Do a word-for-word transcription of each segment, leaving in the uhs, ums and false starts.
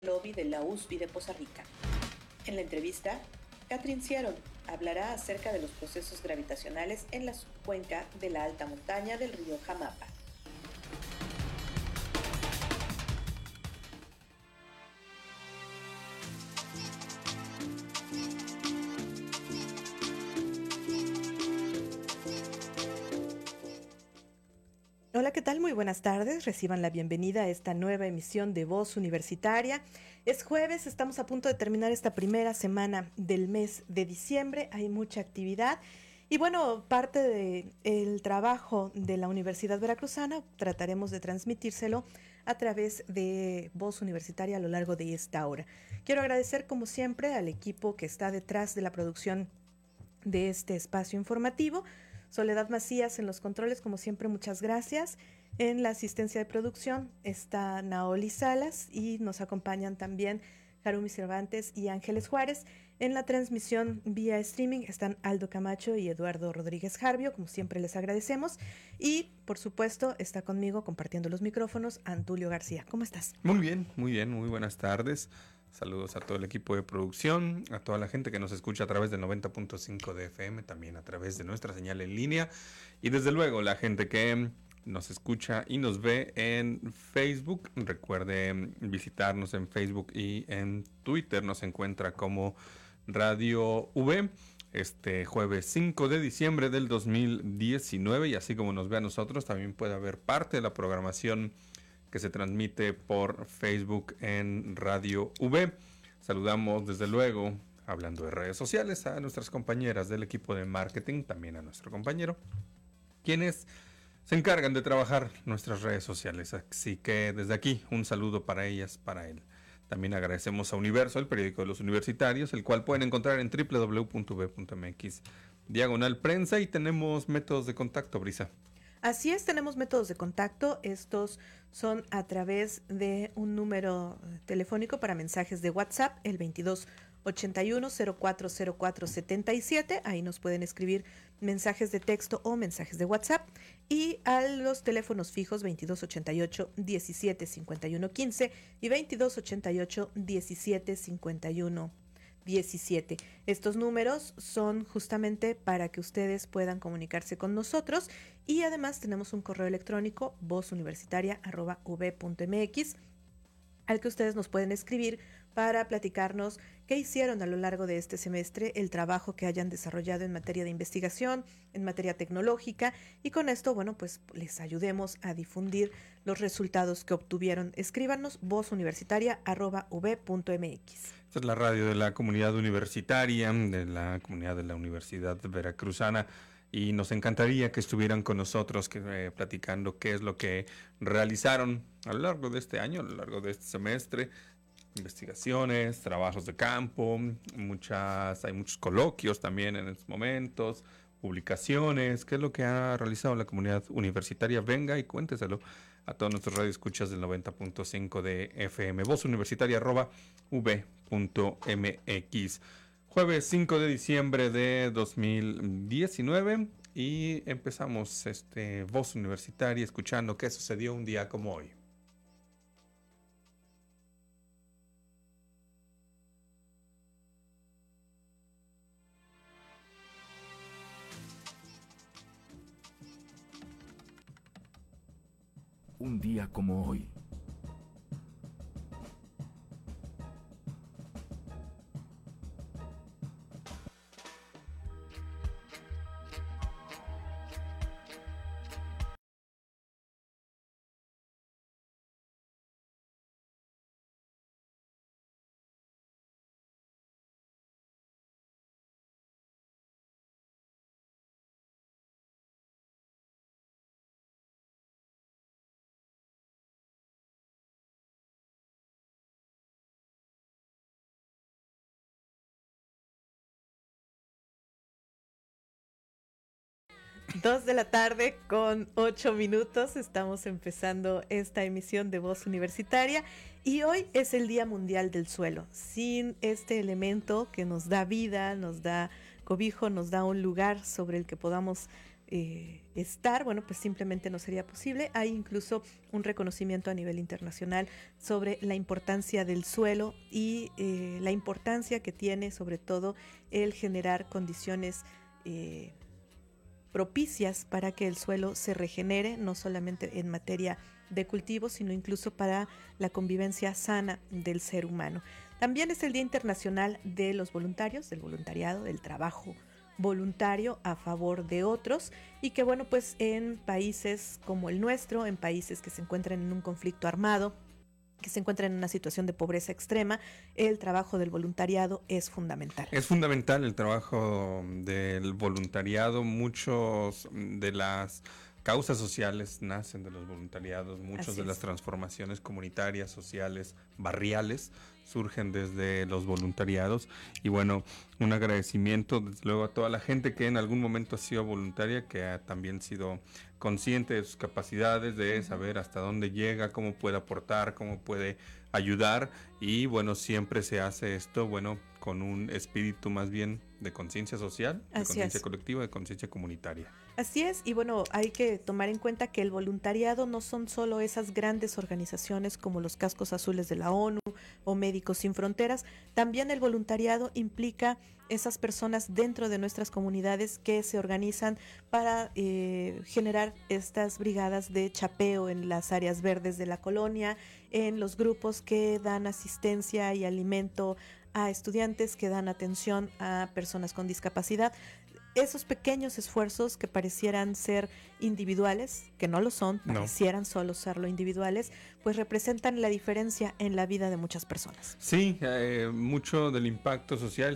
lobby de la U S B I de Poza Rica. En la entrevista, Catherine Ciaron hablará acerca de los procesos gravitacionales en la subcuenca de la alta montaña del río Jamapa. Hola, ¿qué tal? Muy buenas tardes. Reciban la bienvenida a esta nueva emisión de Voz Universitaria. Es jueves, estamos a punto de terminar esta primera semana del mes de diciembre. Hay mucha actividad. Y bueno, parte del trabajo de la Universidad Veracruzana trataremos de transmitírselo a través de Voz Universitaria a lo largo de esta hora. Quiero agradecer, como siempre, al equipo que está detrás de la producción de este espacio informativo. Soledad Macías en los controles, como siempre, muchas gracias. En la asistencia de producción está Naoli Salas y nos acompañan también Harumi Cervantes y Ángeles Juárez. En la transmisión vía streaming están Aldo Camacho y Eduardo Rodríguez Jarbio, como siempre les agradecemos. Y, por supuesto, está conmigo compartiendo los micrófonos Antulio García. ¿Cómo estás? Muy bien, muy bien, muy buenas tardes. Saludos a todo el equipo de producción, a toda la gente que nos escucha a través del noventa punto cinco de F M, también a través de nuestra señal en línea y desde luego la gente que nos escucha y nos ve en Facebook. Recuerde visitarnos en Facebook y en Twitter, nos encuentra como Radio V. Este jueves cinco de diciembre del dos mil diecinueve, y así como nos ve a nosotros, también puede haber parte de la programación que se transmite por Facebook en Radio V. Saludamos desde luego, hablando de redes sociales, a nuestras compañeras del equipo de marketing, también a nuestro compañero, quienes se encargan de trabajar nuestras redes sociales. Así que desde aquí un saludo para ellas, para él. También agradecemos a Universo, el periódico de los universitarios, el cual pueden encontrar en doble u doble u doble u punto u b punto m x diagonal prensa, y tenemos métodos de contacto, Brisa. Así es, tenemos métodos de contacto. Estos son a través de un número telefónico para mensajes de WhatsApp, el veintidós ochenta y uno cero cuatro cero cuatro setenta y siete. Ahí nos pueden escribir mensajes de texto o mensajes de WhatsApp. Y a los teléfonos fijos veintidós ochenta y ocho diecisiete cincuenta y uno quince y veintidós ochenta y ocho diecisiete cincuenta y uno diecisiete. Estos números son justamente para que ustedes puedan comunicarse con nosotros, y además tenemos un correo electrónico vozuniversitaria arroba u b punto m x al que ustedes nos pueden escribir para platicarnos qué hicieron a lo largo de este semestre, el trabajo que hayan desarrollado en materia de investigación, en materia tecnológica, y con esto, bueno, pues les ayudemos a difundir los resultados que obtuvieron. Escríbanos vozuniversitaria arroba u b punto m x. Esta es la radio de la comunidad universitaria, de la comunidad de la Universidad Veracruzana, y nos encantaría que estuvieran con nosotros que, eh, platicando qué es lo que realizaron a lo largo de este año, a lo largo de este semestre. Investigaciones, trabajos de campo, muchas, hay muchos coloquios también en estos momentos, publicaciones. ¿Qué es lo que ha realizado la comunidad universitaria? Venga y cuénteselo a todos nuestros radioescuchas del noventa punto cinco de F M. Voz Universitaria arroba u b punto m x. Jueves cinco de diciembre de dos mil diecinueve, y empezamos este Voz Universitaria escuchando qué sucedió un día como hoy. Un día como hoy. Dos de la tarde con ocho minutos. Estamos empezando esta emisión de Voz Universitaria y hoy es el Día Mundial del Suelo. Sin este elemento que nos da vida, nos da cobijo, nos da un lugar sobre el que podamos eh, estar, bueno, pues simplemente no sería posible. Hay incluso un reconocimiento a nivel internacional sobre la importancia del suelo y eh, la importancia que tiene sobre todo el generar condiciones eh, propicias para que el suelo se regenere, no solamente en materia de cultivo, sino incluso para la convivencia sana del ser humano. También es el Día Internacional de los Voluntarios, del voluntariado, del trabajo voluntario a favor de otros, y que bueno, pues en países como el nuestro, en países que se encuentran en un conflicto armado, que se encuentran en una situación de pobreza extrema, el trabajo del voluntariado es fundamental. Es fundamental el trabajo del voluntariado. Muchos de las causas sociales nacen de los voluntariados, muchas de las transformaciones comunitarias, sociales, barriales, surgen desde los voluntariados. Y bueno, un agradecimiento desde luego a toda la gente que en algún momento ha sido voluntaria, que ha también sido consciente de sus capacidades, de uh-huh. saber hasta dónde llega, cómo puede aportar, cómo puede ayudar. Y bueno, siempre se hace esto, bueno, con un espíritu más bien de conciencia social, de conciencia colectiva, de conciencia comunitaria. Así es, y bueno, hay que tomar en cuenta que el voluntariado no son solo esas grandes organizaciones como los Cascos Azules de la ONU o Médicos Sin Fronteras. También el voluntariado implica esas personas dentro de nuestras comunidades que se organizan para eh, generar estas brigadas de chapeo en las áreas verdes de la colonia, en los grupos que dan asistencia y alimento a estudiantes, que dan atención a personas con discapacidad. Esos pequeños esfuerzos que parecieran ser individuales, que no lo son, parecieran no. solo serlo individuales, pues representan la diferencia en la vida de muchas personas. Sí, eh, mucho del impacto social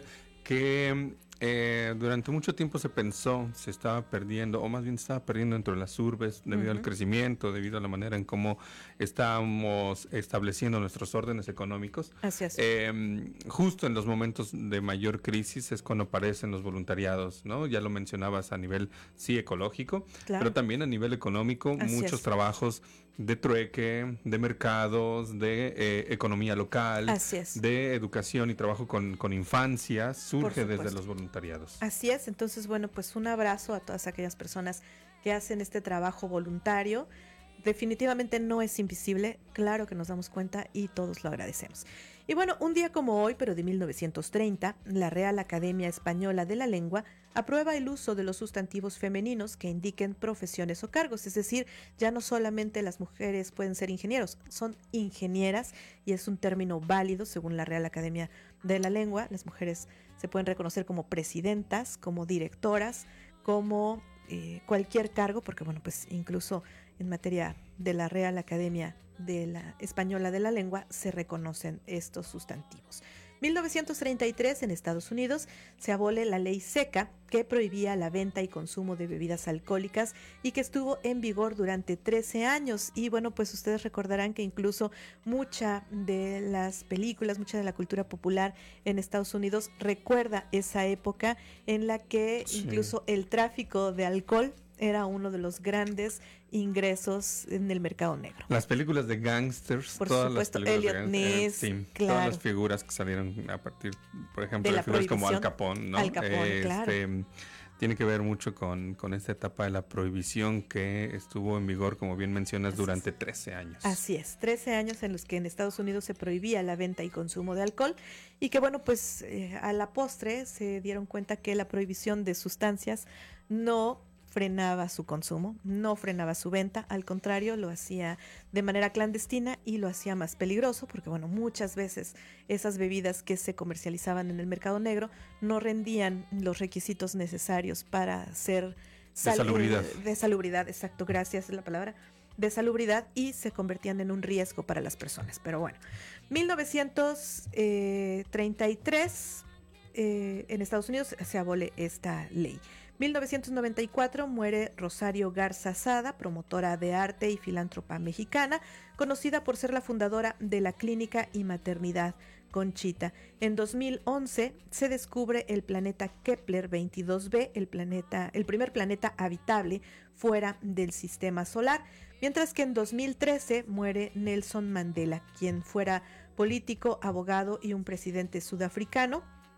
que eh, durante mucho tiempo se pensó, se estaba perdiendo, o más bien se estaba perdiendo dentro de las urbes debido uh-huh. al crecimiento, debido a la manera en cómo estábamos estableciendo nuestros órdenes económicos. Así es. Eh, justo en los momentos de mayor crisis es cuando aparecen los voluntariados, ¿no? Ya lo mencionabas a nivel, sí, ecológico, claro. pero también a nivel económico, Así muchos es. trabajos de trueque, de mercados, de eh, economía local, Así es. de educación y trabajo con, con infancias, surge desde los voluntariados. Así es, entonces bueno, pues un abrazo a todas aquellas personas que hacen este trabajo voluntario. Definitivamente no es invisible, claro que nos damos cuenta y todos lo agradecemos. Y bueno, un día como hoy, pero de mil novecientos treinta, la Real Academia Española de la Lengua aprueba el uso de los sustantivos femeninos que indiquen profesiones o cargos, es decir, ya no solamente las mujeres pueden ser ingenieros, son ingenieras y es un término válido según la Real Academia de la Lengua. Las mujeres se pueden reconocer como presidentas, como directoras, como eh, cualquier cargo, porque bueno, pues incluso en materia de la Real Academia de la Española de la Lengua se reconocen estos sustantivos. mil novecientos treinta y tres, en Estados Unidos, se abole la ley seca que prohibía la venta y consumo de bebidas alcohólicas y que estuvo en vigor durante trece años. Y bueno, pues ustedes recordarán que incluso mucha de las películas, mucha de la cultura popular en Estados Unidos recuerda esa época en la que sí. incluso el tráfico de alcohol era uno de los grandes ingresos en el mercado negro. Las películas de gangsters, por todas supuesto, las películas Elliot de gangsters, Ness, sí, claro. todas las figuras que salieron a partir, por ejemplo, de, de figuras como Al Capone, ¿no? Al Capone, este, claro. Tiene que ver mucho con, con esta etapa de la prohibición que estuvo en vigor, como bien mencionas, Así durante es. trece años. Así es, trece años en los que en Estados Unidos se prohibía la venta y consumo de alcohol y que bueno, pues eh, a la postre se dieron cuenta que la prohibición de sustancias no frenaba su consumo, no frenaba su venta, al contrario, lo hacía de manera clandestina y lo hacía más peligroso porque, bueno, muchas veces esas bebidas que se comercializaban en el mercado negro no rendían los requisitos necesarios para ser sal- de salubridad. Eh, de salubridad, exacto, gracias, es la palabra, de salubridad y se convertían en un riesgo para las personas. Pero bueno, mil novecientos treinta y tres eh, en Estados Unidos se abole esta ley. mil novecientos noventa y cuatro muere Rosario Garza Sada, promotora de arte y filántropa mexicana, conocida por ser la fundadora de la Clínica y Maternidad Conchita. En dos mil once se descubre el planeta Kepler veintidós b, el, planeta, el primer planeta habitable fuera del sistema solar, mientras que en dos mil trece muere Nelson Mandela, quien fuera político, abogado y un presidente sudafricano.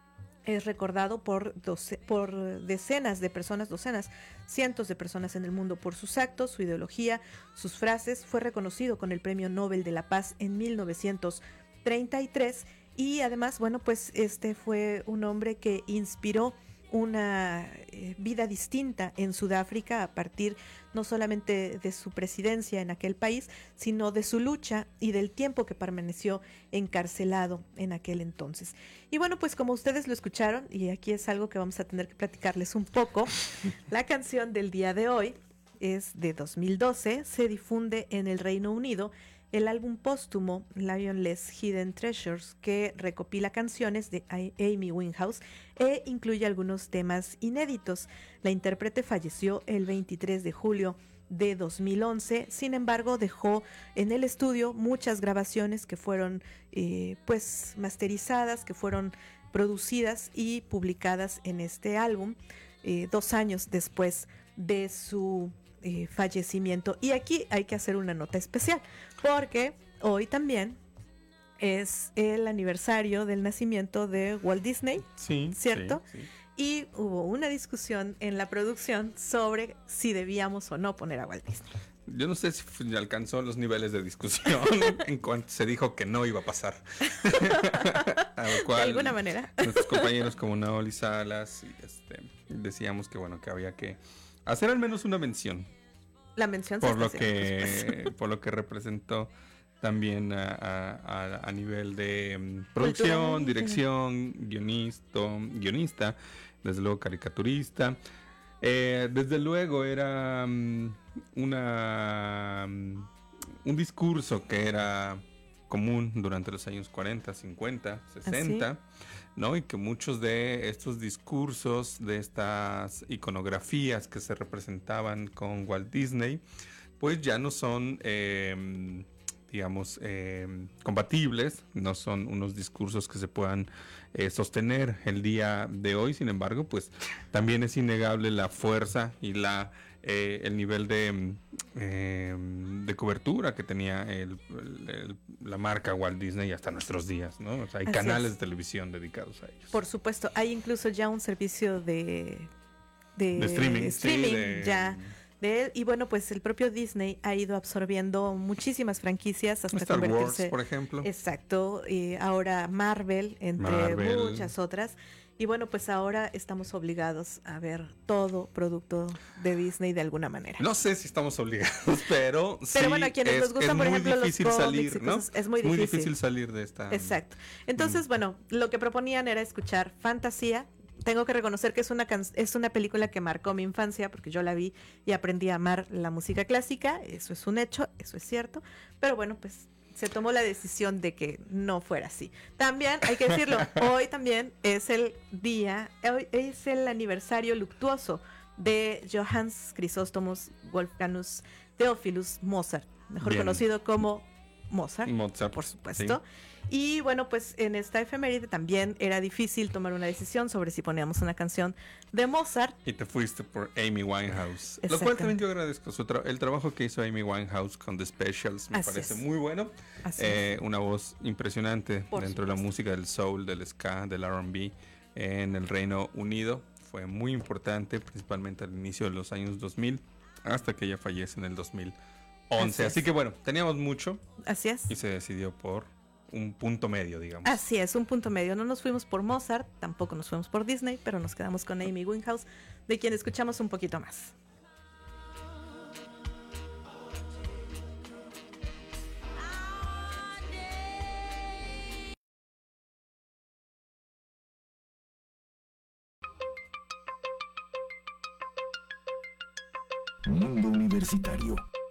es recordado por, doce, por decenas de personas, docenas, cientos de personas en el mundo por sus actos, su ideología, sus frases. Fue reconocido con el Premio Nobel de la Paz en mil novecientos treinta y tres y además, bueno, pues este fue un hombre que inspiró una eh, vida distinta en Sudáfrica a partir no solamente de su presidencia en aquel país, sino de su lucha y del tiempo que permaneció encarcelado en aquel entonces. Y bueno, pues como ustedes lo escucharon, y aquí es algo que vamos a tener que platicarles un poco, la canción del día de hoy es de dos mil doce, se difunde en el Reino Unido el álbum póstumo Lionless Hidden Treasures, que recopila canciones de Amy Winehouse e incluye algunos temas inéditos. La intérprete falleció el veintitrés de julio de dos mil once, sin embargo dejó en el estudio muchas grabaciones que fueron eh, pues masterizadas, que fueron producidas y publicadas en este álbum eh, dos años después de su Eh, fallecimiento. Y aquí hay que hacer una nota especial porque hoy también es el aniversario del nacimiento de Walt Disney, sí, ¿cierto? Sí, sí. Y hubo una discusión en la producción sobre si debíamos o no poner a Walt Disney. Yo no sé si alcanzó los niveles de discusión en cuanto se dijo que no iba a pasar. A lo cual, de alguna manera. Nuestros compañeros como Naoli Salas y este, decíamos que bueno que había que hacer al menos una mención. La mención por se lo está que haciendo, por lo que representó también a, a, a nivel de um, producción, dirección, guionista, guionista, desde luego caricaturista. Eh, desde luego era um, una um, un discurso que era común durante los años cuarenta, cincuenta, sesenta. ¿Ah, sí? ¿No? Y que muchos de estos discursos, de estas iconografías que se representaban con Walt Disney, pues ya no son, eh, digamos, eh, compatibles, no son unos discursos que se puedan eh, sostener el día de hoy. Sin embargo, pues también es innegable la fuerza y la Eh, el nivel de, eh, de cobertura que tenía el, el, la marca Walt Disney hasta nuestros días, ¿no? O sea, hay Así canales es. de televisión dedicados a ellos. Por supuesto, hay incluso ya un servicio de, de, de streaming, de streaming sí, de, ya de él. Y bueno, pues el propio Disney ha ido absorbiendo muchísimas franquicias hasta Star convertirse. Wars, por ejemplo. Exacto. Y ahora Marvel, entre Marvel. muchas otras. Y bueno, pues ahora estamos obligados a ver todo producto de Disney de alguna manera. No sé si estamos obligados, pero, pero sí bueno, a quienes es, nos gustan, por ejemplo, los cómics salir, ¿no? cosas, es muy difícil. muy difícil salir de esta. Exacto. Entonces, mm. bueno, lo que proponían era escuchar fantasía. Tengo que reconocer que es una can- es una película que marcó mi infancia porque yo la vi y aprendí a amar la música clásica. Eso es un hecho, eso es cierto. Pero bueno, pues se tomó la decisión de que no fuera así. También, hay que decirlo, hoy también es el día, hoy es el aniversario luctuoso de Johannes Chrysostomos Wolfgangus Theophilus Mozart, mejor Bien. conocido como Mozart, Mozart, por supuesto. Sí. Y bueno, pues en esta efeméride también era difícil tomar una decisión sobre si poníamos una canción de Mozart. Y te fuiste por Amy Winehouse. Lo cual también yo agradezco. Su tra- el trabajo que hizo Amy Winehouse con The Specials me Así parece es. muy bueno. Eh, una voz impresionante por dentro supuesto. de la música del soul, del ska, del R and B en el Reino Unido. Fue muy importante, principalmente al inicio de los años dos mil, hasta que ella fallece en el dos mil once. Así, Así que bueno, teníamos mucho. Así es. Y se decidió por un punto medio, digamos. Así es, un punto medio. No nos fuimos por Mozart, tampoco nos fuimos por Disney, pero nos quedamos con Amy Winehouse, de quien escuchamos un poquito más. Mundo Universitario.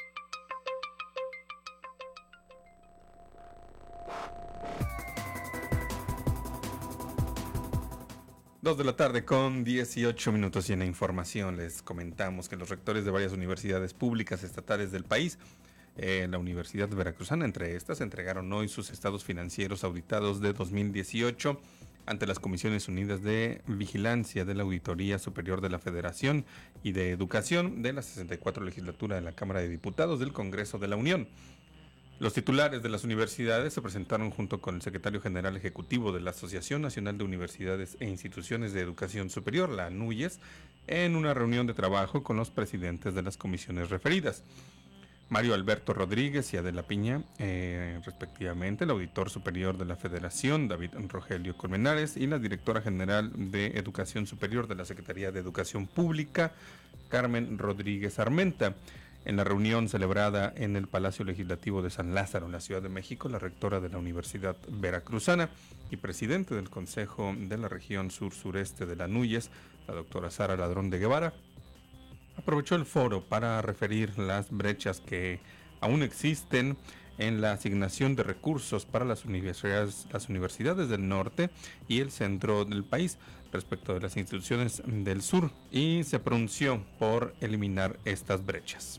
Dos de la tarde con dieciocho minutos y en la información les comentamos que los rectores de varias universidades públicas estatales del país, eh, la Universidad Veracruzana entre estas, entregaron hoy sus estados financieros auditados de dos mil dieciocho ante las Comisiones Unidas de Vigilancia de la Auditoría Superior de la Federación y de Educación de la sesenta y cuatro legislatura de la Cámara de Diputados del Congreso de la Unión. Los titulares de las universidades se presentaron junto con el secretario general ejecutivo de la Asociación Nacional de Universidades e Instituciones de Educación Superior, la ANUYES, en una reunión de trabajo con los presidentes de las comisiones referidas. Mario Alberto Rodríguez y Adela Piña, eh, respectivamente, el auditor superior de la Federación, David Rogelio Colmenares, y la directora general de Educación Superior de la Secretaría de Educación Pública, Carmen Rodríguez Armenta. En la reunión celebrada en el Palacio Legislativo de San Lázaro, en la Ciudad de México, la rectora de la Universidad Veracruzana y presidente del Consejo de la Región Sur-Sureste de la ANUYES, la doctora Sara Ladrón de Guevara, aprovechó el foro para referir las brechas que aún existen en la asignación de recursos para las universidades, las universidades del norte y el centro del país respecto de las instituciones del sur, y se pronunció por eliminar estas brechas.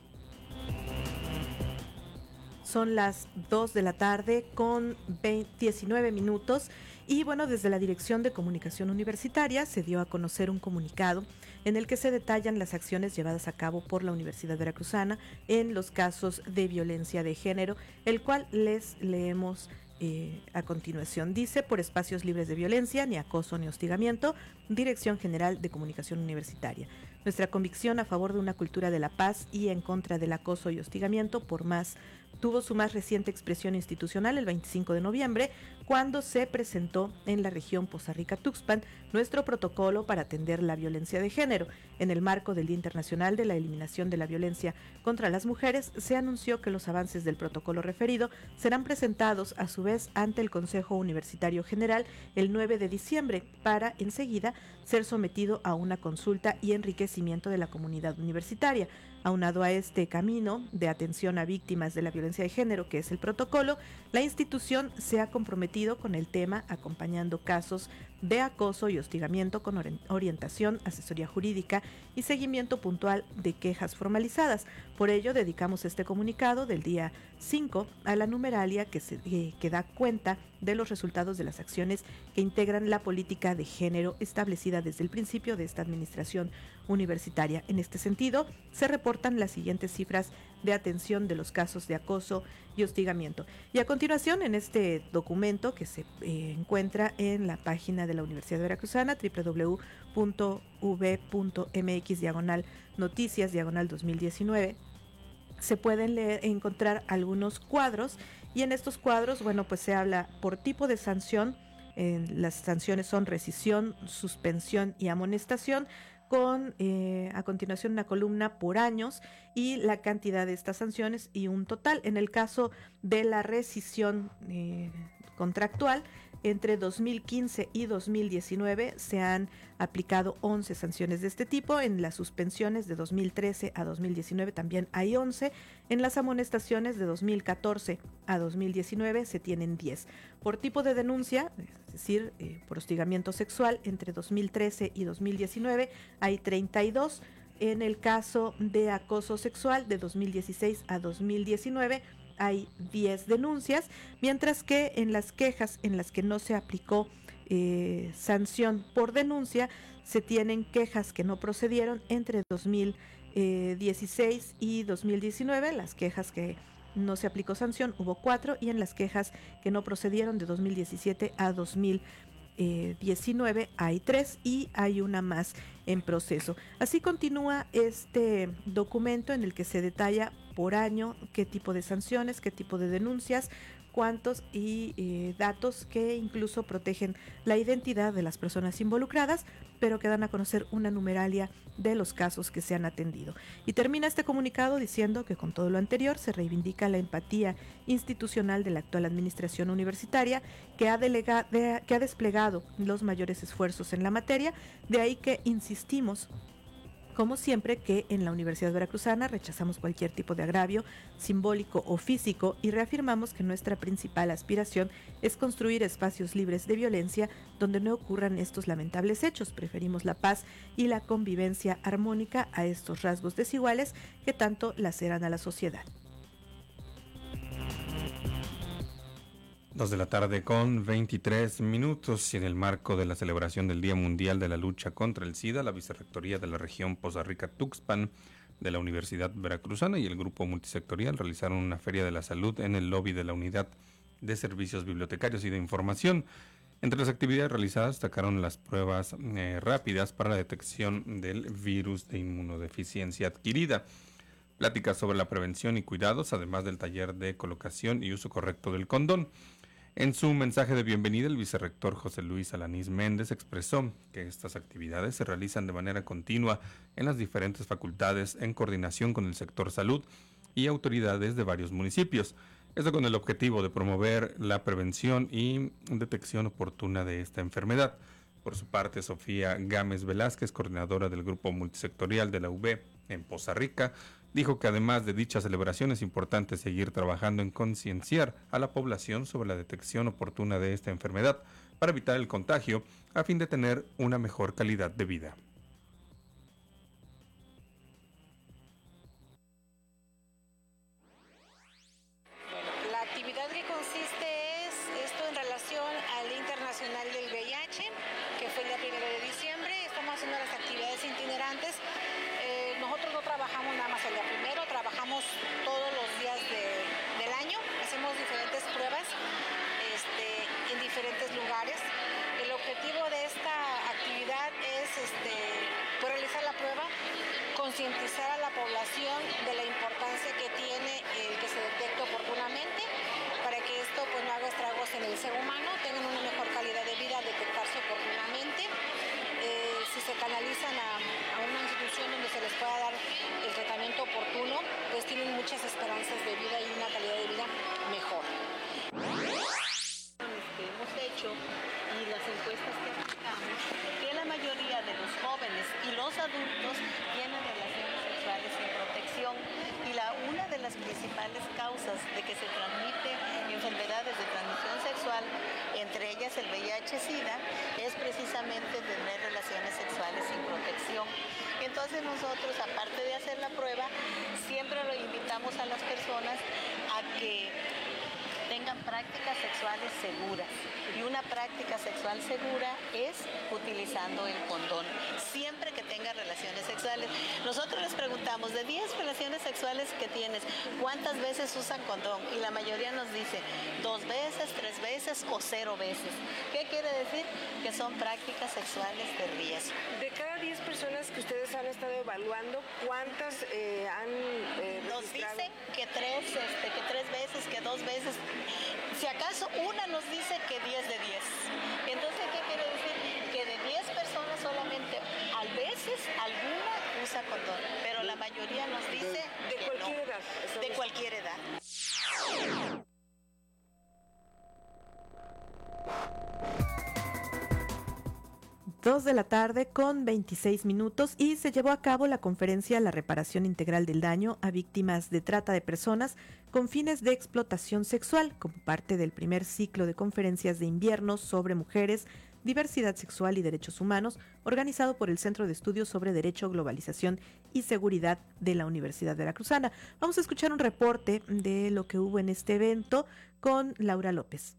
Son las dos de la tarde con diecinueve minutos y bueno, desde la Dirección de Comunicación Universitaria se dio a conocer un comunicado en el que se detallan las acciones llevadas a cabo por la Universidad Veracruzana en los casos de violencia de género, el cual les leemos eh, a continuación. Dice: por espacios libres de violencia, ni acoso ni hostigamiento, Dirección General de Comunicación Universitaria. Nuestra convicción a favor de una cultura de la paz y en contra del acoso y hostigamiento, por más tuvo su más reciente expresión institucional el veinticinco de noviembre, cuando se presentó en la región Poza Rica-Tuxpan nuestro protocolo para atender la violencia de género. En el marco del Día Internacional de la Eliminación de la Violencia contra las Mujeres, se anunció que los avances del protocolo referido serán presentados a su vez ante el Consejo Universitario General el nueve de diciembre, para enseguida ser sometido a una consulta y enriquecimiento de la comunidad universitaria. Aunado a este camino de atención a víctimas de la violencia de género, que es el protocolo, la institución se ha comprometido con el tema, acompañando casos de acoso y hostigamiento con orientación, asesoría jurídica y seguimiento puntual de quejas formalizadas. Por ello, dedicamos este comunicado del día cinco a la numeralia que, se, eh, que da cuenta de los resultados de las acciones que integran la política de género establecida desde el principio de esta administración universitaria. En este sentido, se reportan las siguientes cifras de atención de los casos de acoso y hostigamiento. Y a continuación, en este documento que se eh, encuentra en la página de la Universidad Veracruzana, doble u doble u doble u punto u v punto m x diagonal noticias diagonal dos mil diecinueve, se pueden leer, encontrar algunos cuadros, y en estos cuadros, bueno, pues se habla por tipo de sanción. Eh, las sanciones son rescisión, suspensión y amonestación, con eh, a continuación una columna por años y la cantidad de estas sanciones y un total. En el caso de la rescisión eh, contractual, entre dos mil quince y dos mil diecinueve se han aplicado once sanciones de este tipo. En las suspensiones de dos mil trece a dos mil diecinueve también hay once. En las amonestaciones de dos mil catorce a dos mil diecinueve se tienen diez. Por tipo de denuncia, es decir, eh, por hostigamiento sexual, entre dos mil trece y dos mil diecinueve hay treinta y dos. En el caso de acoso sexual, de dos mil dieciséis a dos mil diecinueve hay diez denuncias, mientras que en las quejas en las que no se aplicó eh, sanción por denuncia, se tienen quejas que no procedieron entre dos mil dieciséis y dos mil diecinueve. Las quejas que no se aplicó sanción hubo cuatro, y en las quejas que no procedieron de dos mil diecisiete a dos mil diecinueve hay tres, y hay una más en proceso. Así continúa este documento en el que se detalla por año qué tipo de sanciones, qué tipo de denuncias, cuántos y eh, datos que incluso protegen la identidad de las personas involucradas, pero que dan a conocer una numeralia de los casos que se han atendido. Y termina este comunicado diciendo que con todo lo anterior se reivindica la empatía institucional de la actual administración universitaria, que ha, delega, de, que ha desplegado los mayores esfuerzos en la materia. De ahí que insistimos, como siempre, que en la Universidad Veracruzana rechazamos cualquier tipo de agravio simbólico o físico, y reafirmamos que nuestra principal aspiración es construir espacios libres de violencia donde no ocurran estos lamentables hechos. Preferimos la paz y la convivencia armónica a estos rasgos desiguales que tanto laceran a la sociedad. Dos de la tarde con veintitrés minutos, y en el marco de la celebración del Día Mundial de la Lucha contra el SIDA, la Vicerrectoría de la región Poza Rica-Tuxpan de la Universidad Veracruzana y el grupo multisectorial realizaron una feria de la salud en el lobby de la Unidad de Servicios Bibliotecarios y de Información. Entre las actividades realizadas destacaron las pruebas eh, rápidas para la detección del virus de inmunodeficiencia adquirida, pláticas sobre la prevención y cuidados, además del taller de colocación y uso correcto del condón. En su mensaje de bienvenida, el vicerrector José Luis Alanís Méndez expresó que estas actividades se realizan de manera continua en las diferentes facultades en coordinación con el sector salud y autoridades de varios municipios. Esto con el objetivo de promover la prevención y detección oportuna de esta enfermedad. Por su parte, Sofía Gámez Velázquez, coordinadora del grupo multisectorial de la U B en Poza Rica, dijo que además de dicha celebración es importante seguir trabajando en concienciar a la población sobre la detección oportuna de esta enfermedad para evitar el contagio a fin de tener una mejor calidad de vida. Bueno, la actividad que consiste es esto en relación al Día Internacional del V I H, que fue el día primero de diciembre. Estamos haciendo las actividades itinerantes. Eh, nosotros no trabajamos nada más el día primero, trabajamos todos los días de, del año, hacemos diferentes pruebas este, en diferentes lugares. El objetivo de esta actividad es este, pues, realizar la prueba, concientizar a la población de la importancia que tiene el que se detecte oportunamente para que esto pues, no haga estragos en el ser humano, tengan una mejor calidad de vida al detectarse oportunamente. Eh, si se canalizan a, a una institución donde se les pueda dar el tratamiento oportuno, pues tienen muchas esperanzas de vida y una calidad de vida mejor. Que hemos hecho y las encuestas que aplicamos, que la mayoría de los jóvenes y los adultos tienen relaciones sexuales sin protección y la, una de las principales causas de que se transmite enfermedades de transmisión sexual, entre ellas el V I H-Sida, es precisamente tener relaciones sexuales sin protección. Entonces nosotros, aparte de hacer la prueba, siempre lo invitamos a las personas a que tengan prácticas sexuales seguras. Y una práctica sexual segura es utilizando el condón, siempre que tengan relaciones sexuales. Nosotros les preguntamos, de diez relaciones sexuales que tienes, ¿cuántas veces usan condón? Y la mayoría nos dice, dos veces, tres veces o cero veces. ¿Qué quiere decir? Que son prácticas sexuales de riesgo. De cada diez personas que ustedes han estado evaluando, ¿cuántas eh, han eh, Nos dicen que tres, este, que tres veces, que dos veces. Si acaso una nos dice que diez de diez. Entonces, ¿qué quiere decir? Que de diez personas solamente a veces alguna usa condón, pero la mayoría nos dice de que cualquier no. edad. De cualquier edad. dos de la tarde con veintiséis minutos y se llevó a cabo la conferencia La reparación integral del daño a víctimas de trata de personas con fines de explotación sexual, como parte del primer ciclo de conferencias de invierno sobre mujeres, diversidad sexual y derechos humanos, organizado por el Centro de Estudios sobre Derecho, Globalización y Seguridad de la Universidad Veracruzana. Vamos a escuchar un reporte de lo que hubo en este evento con Laura López.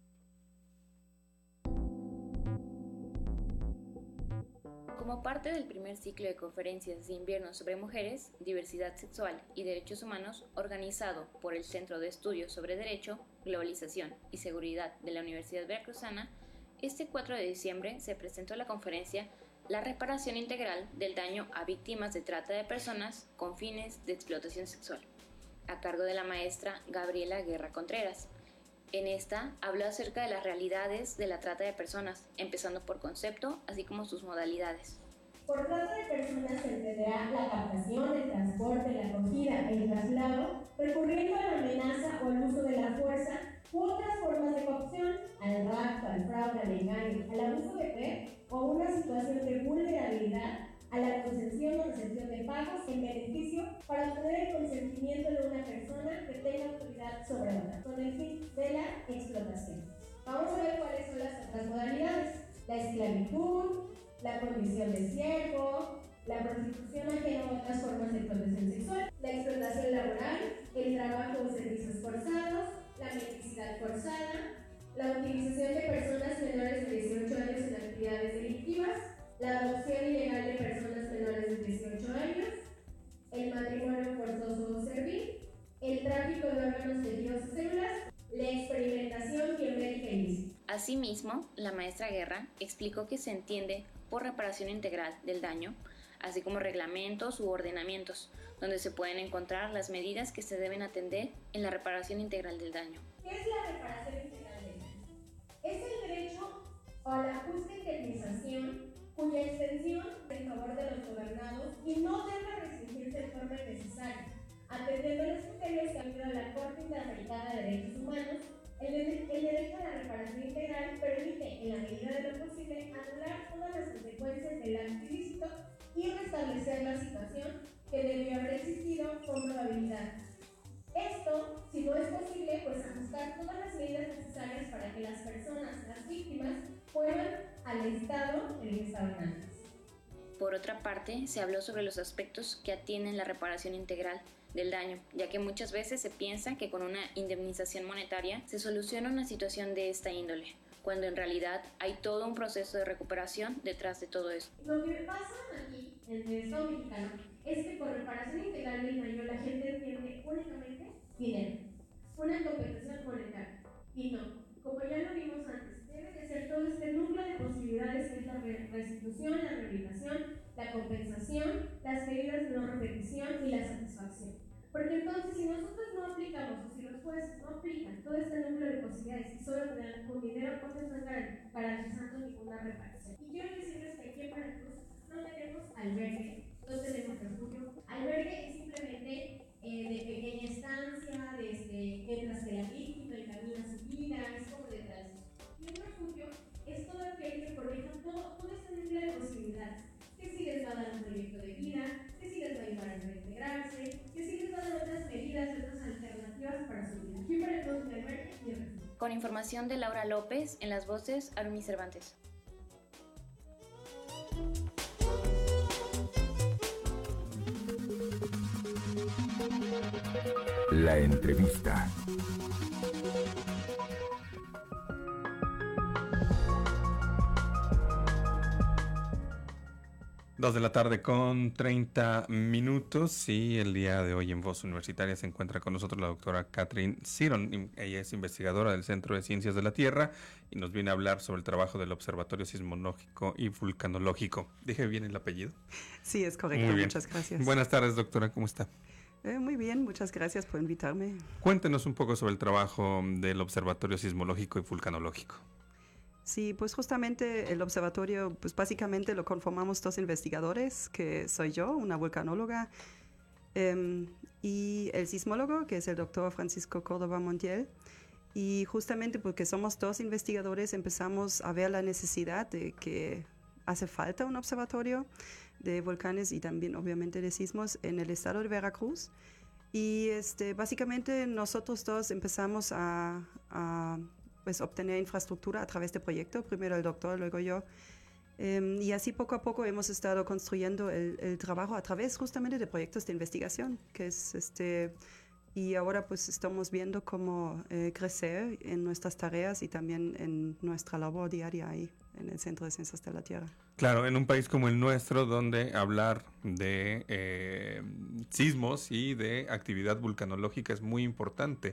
Como parte del primer ciclo de conferencias de invierno sobre mujeres, diversidad sexual y derechos humanos organizado por el Centro de Estudios sobre Derecho, Globalización y Seguridad de la Universidad Veracruzana, este cuatro de diciembre se presentó la conferencia La reparación integral del daño a víctimas de trata de personas con fines de explotación sexual, a cargo de la maestra Gabriela Guerra Contreras. En esta habló acerca de las realidades de la trata de personas, empezando por concepto, así como sus modalidades. Por trata de personas se entenderá la captación, el transporte, la acogida, el traslado, recurriendo a la amenaza o al uso de la fuerza u otras formas de coacción, al rapto, al fraude, al engaño, al abuso de fe o una situación de vulnerabilidad, a la concesión o recepción de pagos en beneficio para obtener el consentimiento de una persona que tenga autoridad sobre otra, con el fin de la explotación. Vamos a ver cuáles son las otras modalidades: la esclavitud, la condición de siervo, la prostitución ajena u otras formas de explotación sexual, la explotación laboral, el trabajo o servicios forzados, la mendicidad forzada, la utilización de personas menores de dieciocho años en actividades delictivas, la adopción ilegal de personas menores de dieciocho años, el Asimismo, la maestra Guerra explicó que se entiende por reparación integral del daño, así como reglamentos u ordenamientos, donde se pueden encontrar las medidas que se deben atender en la reparación integral del daño. ¿Qué es la reparación integral del daño? Es el derecho a la justa indemnización cuya extensión en favor de los gobernados y no debe restringirse de forma innecesaria, atendiendo los criterios que ha dado la Corte Interamericana de Derechos Humanos. El, de, el derecho a la reparación integral permite, en la medida de lo posible, anular todas las consecuencias del acto ilícito y restablecer la situación que debió haber existido con probabilidad. Esto, si no es posible, pues ajustar todas las medidas necesarias para que las personas, las víctimas, vuelvan al estado en el que estaban antes. Por otra parte, se habló sobre los aspectos que atienden la reparación integral del daño, ya que muchas veces se piensa que con una indemnización monetaria se soluciona una situación de esta índole, cuando en realidad hay todo un proceso de recuperación detrás de todo esto. Lo que pasa aquí, en el Estado mexicano, es que por reparación integral del daño la gente entiende únicamente dinero, una compensación monetaria, y no, como ya lo vimos antes, debe de ser todo este núcleo de posibilidades que es la restitución, la rehabilitación, la compensación, las medidas de no repetición y la satisfacción. Porque entonces, si nosotros no aplicamos, o si los jueces no aplican todo este número de posibilidades y solo te dan con dinero, pues no están garantizando ninguna reparación. Y quiero decirles que aquí en Veracruz no tenemos albergue, no tenemos refugio. Albergue es simplemente eh, de pequeña estancia, desde que entras de la víctima, encamina su vida, es como de tránsito. Y un refugio es todo aquel que coneja todo, todo este núcleo de posibilidades. Que si les va a dar un proyecto de vida, que si les va a ayudar a reintegrarse, que si les va a dar otras medidas, otras alternativas para su vida. Aquí para el dos de albergue y refugio. Con información de Laura López, en las voces Arumi Cervantes. La entrevista. Dos de la tarde con treinta minutos y el día de hoy en Voz Universitaria se encuentra con nosotros la doctora Catherine Ciron. Ella es investigadora del Centro de Ciencias de la Tierra y nos viene a hablar sobre el trabajo del Observatorio Sismológico y Vulcanológico. ¿Dije bien el apellido? Sí, es correcto. Muy bien. Muchas gracias. Buenas tardes, doctora. ¿Cómo está? Eh, muy bien, muchas gracias por invitarme. Cuéntenos un poco sobre el trabajo del Observatorio Sismológico y Vulcanológico. Sí, pues justamente el observatorio, pues básicamente lo conformamos dos investigadores, que soy yo, una vulcanóloga, eh, y el sismólogo, que es el doctor Francisco Córdoba Montiel. Y justamente porque somos dos investigadores empezamos a ver la necesidad de que hace falta un observatorio de volcanes y también obviamente de sismos en el estado de Veracruz. Y este, básicamente nosotros dos empezamos a... a pues obtener infraestructura a través de proyectos, primero el doctor, luego yo. Eh, y así poco a poco hemos estado construyendo el, el trabajo a través justamente de proyectos de investigación, que es este, y ahora pues estamos viendo cómo eh, crecer en nuestras tareas y también en nuestra labor diaria ahí, en el Centro de Ciencias de la Tierra. Claro, en un país como el nuestro, donde hablar de eh, sismos y de actividad vulcanológica es muy importante.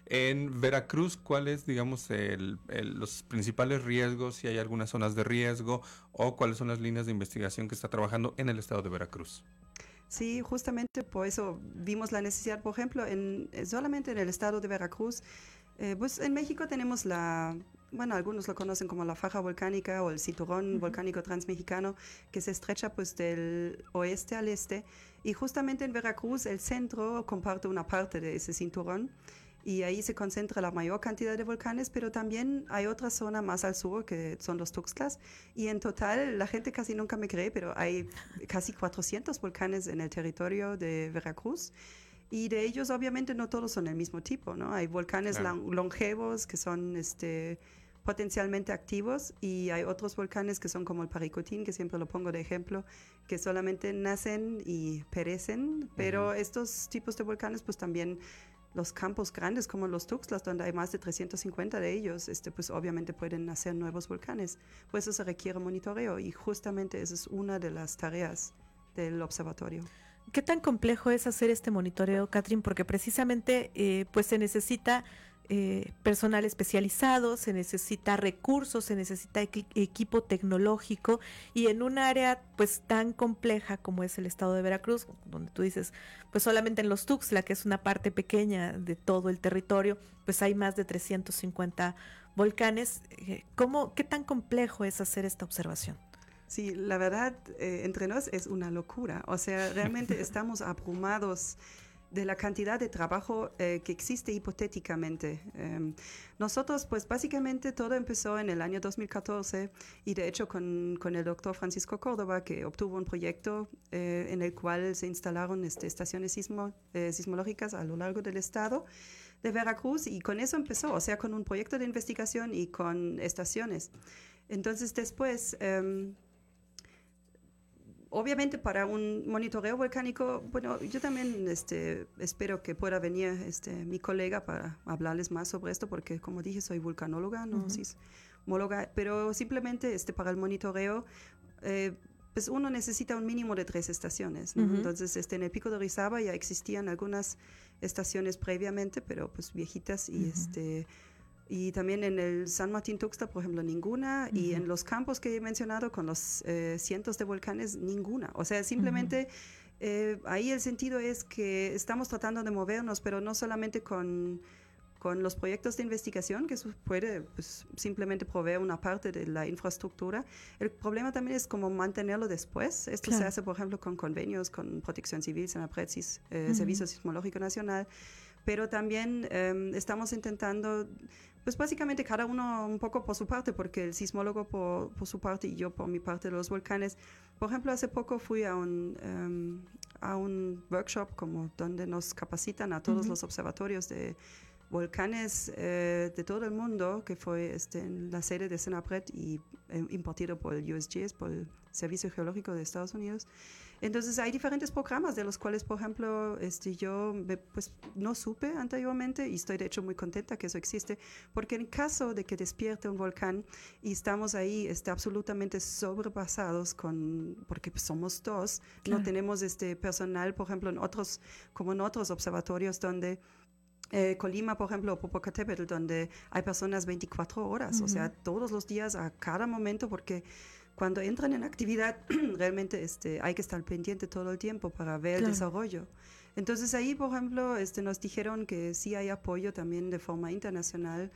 En Veracruz, ¿cuáles, digamos, el, el, los principales riesgos, si hay algunas zonas de riesgo, o cuáles son las líneas de investigación que está trabajando en el estado de Veracruz? Sí, justamente por eso vimos la necesidad, por ejemplo, en, solamente en el estado de Veracruz. Eh, pues en México tenemos la, bueno, algunos lo conocen como la faja volcánica o el cinturón uh-huh. volcánico transmexicano, que se estrecha pues del oeste al este. Y justamente en Veracruz el centro comparte una parte de ese cinturón. Y ahí se concentra la mayor cantidad de volcanes, pero también hay otra zona más al sur que son los Tuxtlas. Y en total, la gente casi nunca me cree, pero hay casi cuatrocientos volcanes en el territorio de Veracruz. Y de ellos, obviamente, no todos son del mismo tipo, ¿no? Hay volcanes claro. longevos que son este, potencialmente activos y hay otros volcanes que son como el Paricutín, que siempre lo pongo de ejemplo, que solamente nacen y perecen. Pero uh-huh. estos tipos de volcanes, pues también... Los campos grandes como los Tuxtlas, donde hay más de trescientos cincuenta de ellos, este, pues obviamente pueden nacer nuevos volcanes. Pues eso se requiere monitoreo y justamente esa es una de las tareas del observatorio. ¿Qué tan complejo es hacer este monitoreo, Catherine? Porque precisamente eh, pues se necesita eh, personal especializado, se necesita recursos, se necesita equi- equipo tecnológico, y en un área pues tan compleja como es el estado de Veracruz, donde tú dices, pues solamente en los Tuxtla, que es una parte pequeña de todo el territorio, pues hay más de trescientos cincuenta volcanes. Eh, ¿cómo, qué tan complejo es hacer esta observación? Sí, la verdad, eh, entre nos es una locura. O sea, realmente estamos abrumados de la cantidad de trabajo eh, que existe hipotéticamente. Eh, nosotros, pues básicamente todo empezó en el año dos mil catorce, y de hecho con, con el doctor Francisco Córdoba, que obtuvo un proyecto eh, en el cual se instalaron este, estaciones sismo, eh, sismológicas a lo largo del estado de Veracruz, y con eso empezó, o sea, con un proyecto de investigación y con estaciones. Entonces después... Eh, Obviamente para un monitoreo volcánico, bueno, yo también este, espero que pueda venir este, mi colega para hablarles más sobre esto, porque como dije, soy vulcanóloga, no Uh-huh. sismóloga, pero simplemente este, para el monitoreo, eh, pues uno necesita un mínimo de tres estaciones, ¿no? Uh-huh. Entonces este, en el Pico de Orizaba ya existían algunas estaciones previamente, pero pues viejitas, y Uh-huh. este... Y también en el San Martín Tuxtla, por ejemplo, ninguna. Uh-huh. Y en los campos que he mencionado, con los eh, cientos de volcanes, ninguna. O sea, simplemente uh-huh. eh, ahí el sentido es que estamos tratando de movernos, pero no solamente con, con los proyectos de investigación, que eso puede pues, simplemente proveer una parte de la infraestructura. El problema también es cómo mantenerlo después. Esto claro. se hace, por ejemplo, con convenios, con Protección Civil, Senapred, eh, uh-huh. Servicio Sismológico Nacional. Pero también eh, estamos intentando... Pues básicamente cada uno un poco por su parte, porque el sismólogo por, por su parte y yo por mi parte de los volcanes. Por ejemplo, hace poco fui a un, um, a un workshop como donde nos capacitan a todos uh-huh. los observatorios de volcanes eh, de todo el mundo, que fue este, en la sede de Senapred y eh, impartido por el U S G S, por el Servicio Geológico de Estados Unidos. Entonces hay diferentes programas de los cuales, por ejemplo, este, yo me, pues, no supe anteriormente, y estoy de hecho muy contenta que eso existe, porque en caso de que despierte un volcán y estamos ahí este, absolutamente sobrepasados, con, porque pues, somos dos, claro. no tenemos este personal, por ejemplo, en otros, como en otros observatorios donde... Eh, Colima, por ejemplo, o Popocatépetl, donde hay personas veinticuatro horas, uh-huh. o sea, todos los días, a cada momento, porque cuando entran en actividad, realmente este, hay que estar pendiente todo el tiempo para ver claro. el desarrollo. Entonces ahí, por ejemplo, este, nos dijeron que sí hay apoyo también de forma internacional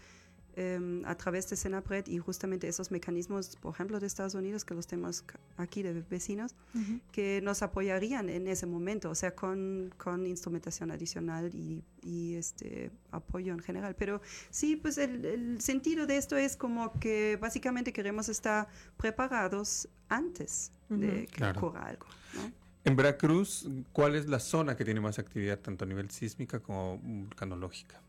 eh, a través de Senapred, y justamente esos mecanismos, por ejemplo, de Estados Unidos, que los tenemos aquí de vecinos, uh-huh. que nos apoyarían en ese momento, o sea, con, con instrumentación adicional y, y este apoyo en general. Pero sí, pues el, el sentido de esto es como que básicamente queremos estar preparados antes uh-huh. de que claro. ocurra algo, ¿no? En Veracruz, ¿cuál es la zona que tiene más actividad, tanto a nivel sísmica como vulcanológica?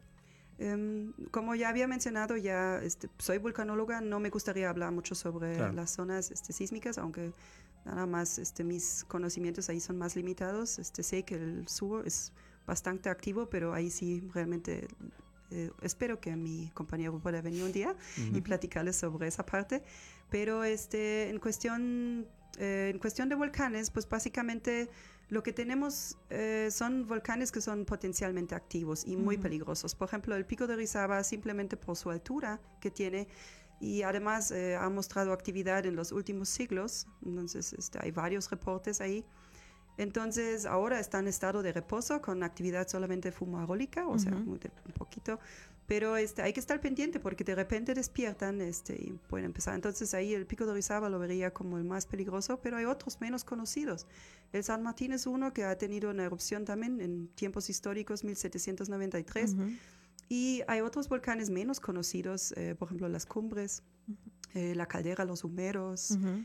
Um, como ya había mencionado, ya este, soy vulcanóloga, no me gustaría hablar mucho sobre claro. las zonas este, sísmicas, aunque nada más este, mis conocimientos ahí son más limitados. Este, sé que el sur es bastante activo, pero ahí sí realmente eh, espero que mi compañero pueda venir un día uh-huh. y platicarles sobre esa parte. Pero este, en cuestión, eh, en cuestión de volcanes, pues básicamente... Lo que tenemos eh, son volcanes que son potencialmente activos y muy uh-huh. peligrosos. Por ejemplo, el Pico de Orizaba, simplemente por su altura que tiene, y además eh, ha mostrado actividad en los últimos siglos. Entonces este, hay varios reportes ahí. Entonces ahora está en estado de reposo con actividad solamente fumarólica, o uh-huh. sea, muy de, un poquito. Pero este, hay que estar pendiente porque de repente despiertan este, y pueden empezar. Entonces ahí el Pico de Orizaba lo vería como el más peligroso, pero hay otros menos conocidos. El San Martín es uno que ha tenido una erupción también en tiempos históricos, mil setecientos noventa y tres. Uh-huh. Y hay otros volcanes menos conocidos, eh, por ejemplo las Cumbres, uh-huh. eh, la Caldera, los Humeros, uh-huh.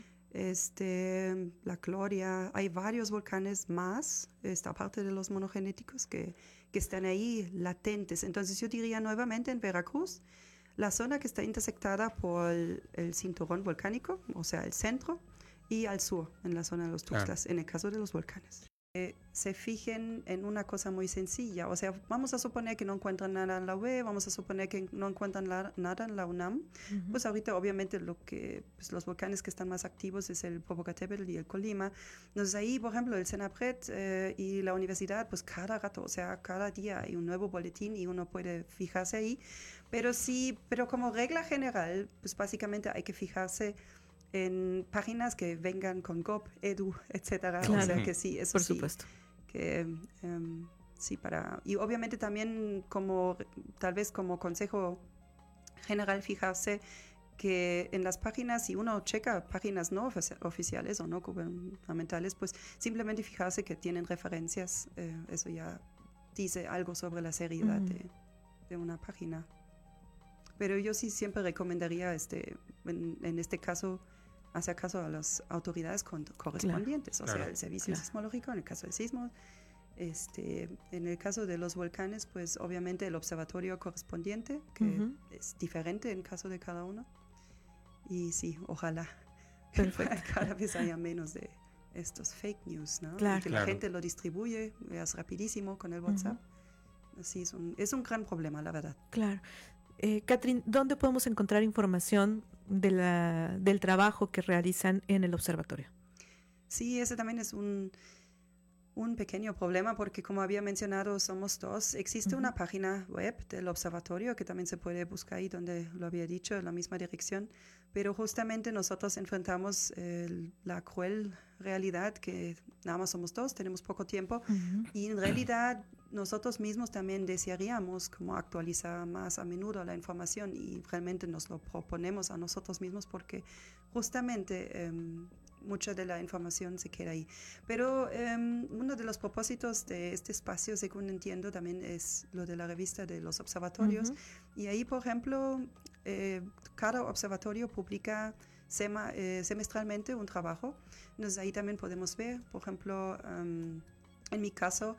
este, la Gloria. Hay varios volcanes más, esta parte de los monogenéticos, que... que están ahí latentes. Entonces yo diría nuevamente en Veracruz, la zona que está intersectada por el, el cinturón volcánico, o sea, el centro, y al sur, en la zona de los Tuxtlas, claro. en el caso de los volcanes. se fijen en una cosa muy sencilla. O sea, vamos a suponer que no encuentran nada en la U E, vamos a suponer que no encuentran la, nada en la UNAM. Uh-huh. Pues ahorita obviamente lo que, pues los volcanes que están más activos es el Popocatépetl y el Colima. Entonces ahí, por ejemplo, el CENAPRED eh, y la universidad, pues cada rato, o sea, cada día hay un nuevo boletín y uno puede fijarse ahí. Pero sí, pero como regla general, pues básicamente hay que fijarse en páginas que vengan con G O P, Edu, etcétera. Claro. O sea que sí, eso Por sí. supuesto. Que, um, sí, para... Y obviamente también como, tal vez como consejo general, fijarse que en las páginas, si uno checa páginas no ofici- oficiales o no gubernamentales, pues simplemente fijarse que tienen referencias. Eh, eso ya dice algo sobre la seriedad mm. de, de una página. Pero yo sí siempre recomendaría, este, en, en este caso, hacer caso a las autoridades con, correspondientes, claro, o sea, claro, el Servicio claro. Sismológico en el caso de sismos. Este, en el caso de los volcanes, pues obviamente el observatorio correspondiente, que uh-huh. es diferente en caso de cada uno. Y sí, ojalá que cada vez haya menos de estos fake news, ¿no? Claro. Y que Claro. la gente lo distribuye, es rapidísimo con el WhatsApp. Uh-huh. Así es un, es un gran problema, la verdad. Claro. Eh, Catherine, ¿dónde podemos encontrar información de la, del trabajo que realizan en el observatorio? Sí, ese también es un, un pequeño problema porque, como había mencionado, somos dos. Existe uh-huh. una página web del observatorio que también se puede buscar ahí donde lo había dicho, en la misma dirección, pero justamente nosotros enfrentamos eh, la cruel realidad que nada más somos dos, tenemos poco tiempo uh-huh. y en realidad nosotros mismos también desearíamos como actualizar más a menudo la información y realmente nos lo proponemos a nosotros mismos porque justamente eh, mucha de la información se queda ahí. Pero eh, uno de los propósitos de este espacio, según entiendo, también es lo de la revista de los observatorios. Uh-huh. Y ahí, por ejemplo, eh, cada observatorio publica sema, eh, semestralmente un trabajo. Entonces ahí también podemos ver, por ejemplo, um, en mi caso,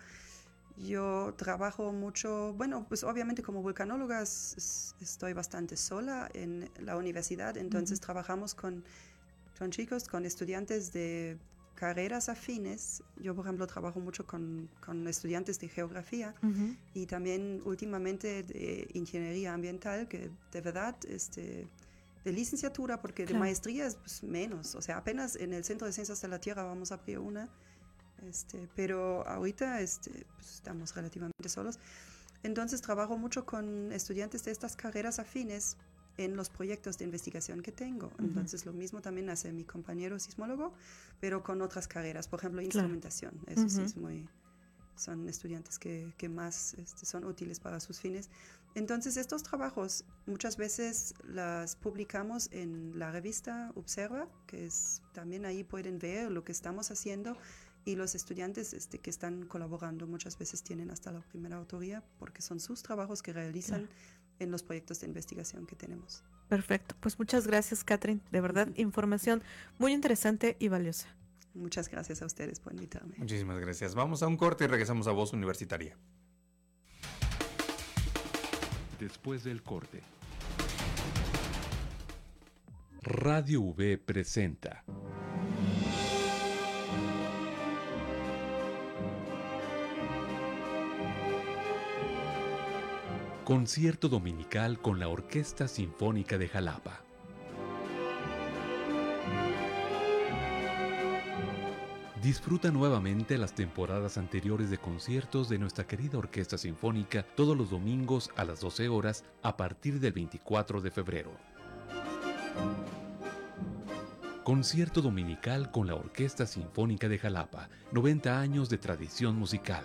yo trabajo mucho, bueno, pues obviamente como vulcanóloga s- estoy bastante sola en la universidad, entonces uh-huh. trabajamos con, con chicos, con estudiantes de carreras afines. Yo, por ejemplo, trabajo mucho con, con estudiantes de geografía uh-huh. y también últimamente de ingeniería ambiental, que de verdad, este, de licenciatura, porque claro. de maestría es pues, menos, o sea, apenas en el Centro de Ciencias de la Tierra vamos a abrir una. Este, pero ahorita este, pues estamos relativamente solos. Entonces trabajo mucho con estudiantes de estas carreras afines en los proyectos de investigación que tengo. Uh-huh. Entonces lo mismo también hace mi compañero sismólogo, pero con otras carreras, por ejemplo, instrumentación. Claro. Eso uh-huh. sí es muy... Son estudiantes que, que más este, son útiles para sus fines. Entonces estos trabajos muchas veces las publicamos en la revista Observa, que es, también ahí pueden ver lo que estamos haciendo. Y los estudiantes este, que están colaborando muchas veces tienen hasta la primera autoría porque son sus trabajos que realizan claro. en los proyectos de investigación que tenemos. Perfecto. Pues muchas gracias, Catherine. De verdad, uh-huh. información muy interesante y valiosa. Muchas gracias a ustedes por invitarme. Muchísimas gracias. Vamos a un corte y regresamos a Voz Universitaria. Después del corte. Radio V presenta Concierto Dominical con la Orquesta Sinfónica de Jalapa. Disfruta nuevamente las temporadas anteriores de conciertos de nuestra querida Orquesta Sinfónica todos los domingos a las doce horas a partir del veinticuatro de febrero. Concierto Dominical con la Orquesta Sinfónica de Jalapa, noventa años de tradición musical.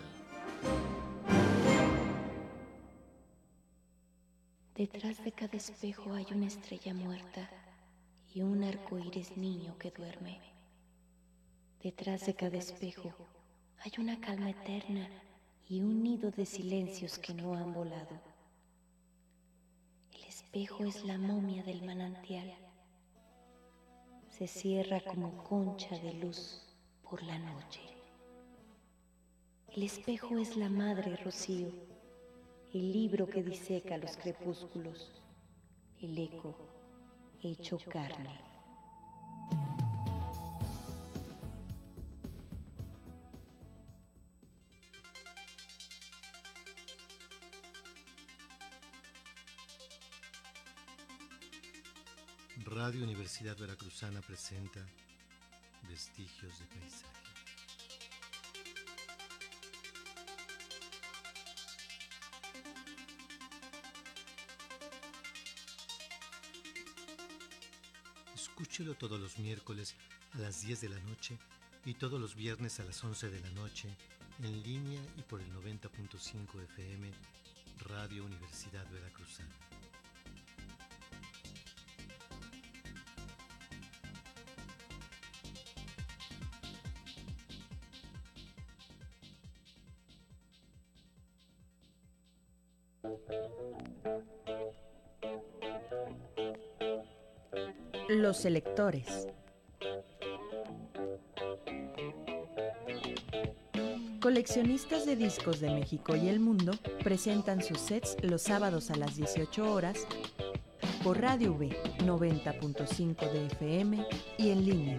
Detrás de cada espejo hay una estrella muerta y un arco iris niño que duerme. Detrás de cada espejo hay una calma eterna y un nido de silencios que no han volado. El espejo es la momia del manantial. Se cierra como concha de luz por la noche. El espejo es la madre rocío, el libro que diseca los crepúsculos, el eco hecho carne. Radio Universidad Veracruzana presenta Vestigios de Paisaje. Escúchelo todos los miércoles a las diez de la noche y todos los viernes a las once de la noche, en línea y por el noventa punto cinco F M, Radio Universidad Veracruzana. Los selectores. Coleccionistas de discos de México y el mundo presentan sus sets los sábados a las dieciocho horas por Radio V noventa punto cinco de F M y en línea.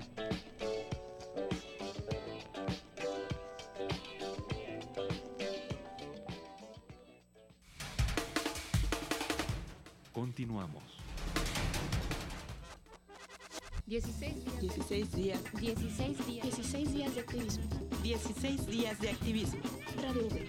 Continuamos. dieciséis días. dieciséis días. dieciséis días. dieciséis días de activismo. dieciséis días de activismo. Radio V.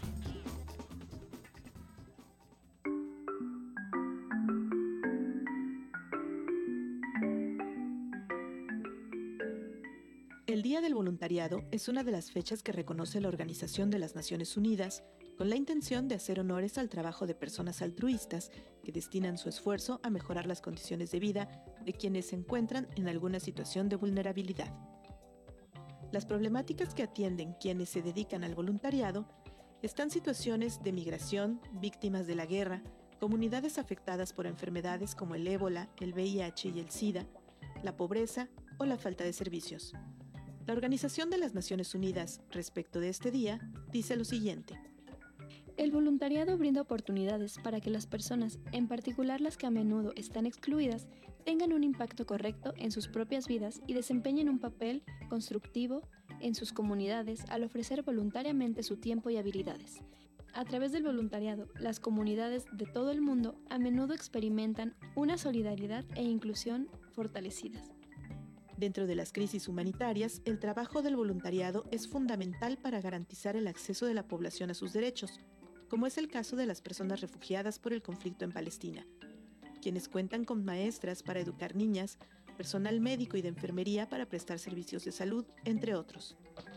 El Día del Voluntariado es una de las fechas que reconoce la Organización de las Naciones Unidas con la intención de hacer honores al trabajo de personas altruistas que destinan su esfuerzo a mejorar las condiciones de vida de quienes se encuentran en alguna situación de vulnerabilidad. Las problemáticas que atienden quienes se dedican al voluntariado están situaciones de migración, víctimas de la guerra, comunidades afectadas por enfermedades como el ébola, el V I H y el SIDA, la pobreza o la falta de servicios. La Organización de las Naciones Unidas, respecto de este día, dice lo siguiente. El voluntariado brinda oportunidades para que las personas, en particular las que a menudo están excluidas, tengan un impacto correcto en sus propias vidas y desempeñen un papel constructivo en sus comunidades al ofrecer voluntariamente su tiempo y habilidades. A través del voluntariado, las comunidades de todo el mundo a menudo experimentan una solidaridad e inclusión fortalecidas. Dentro de las crisis humanitarias, el trabajo del voluntariado es fundamental para garantizar el acceso de la población a sus derechos, como es el caso de las personas refugiadas por el conflicto en Palestina, quienes cuentan con maestras para educar niñas, personal médico y de enfermería para prestar servicios de salud, entre otros.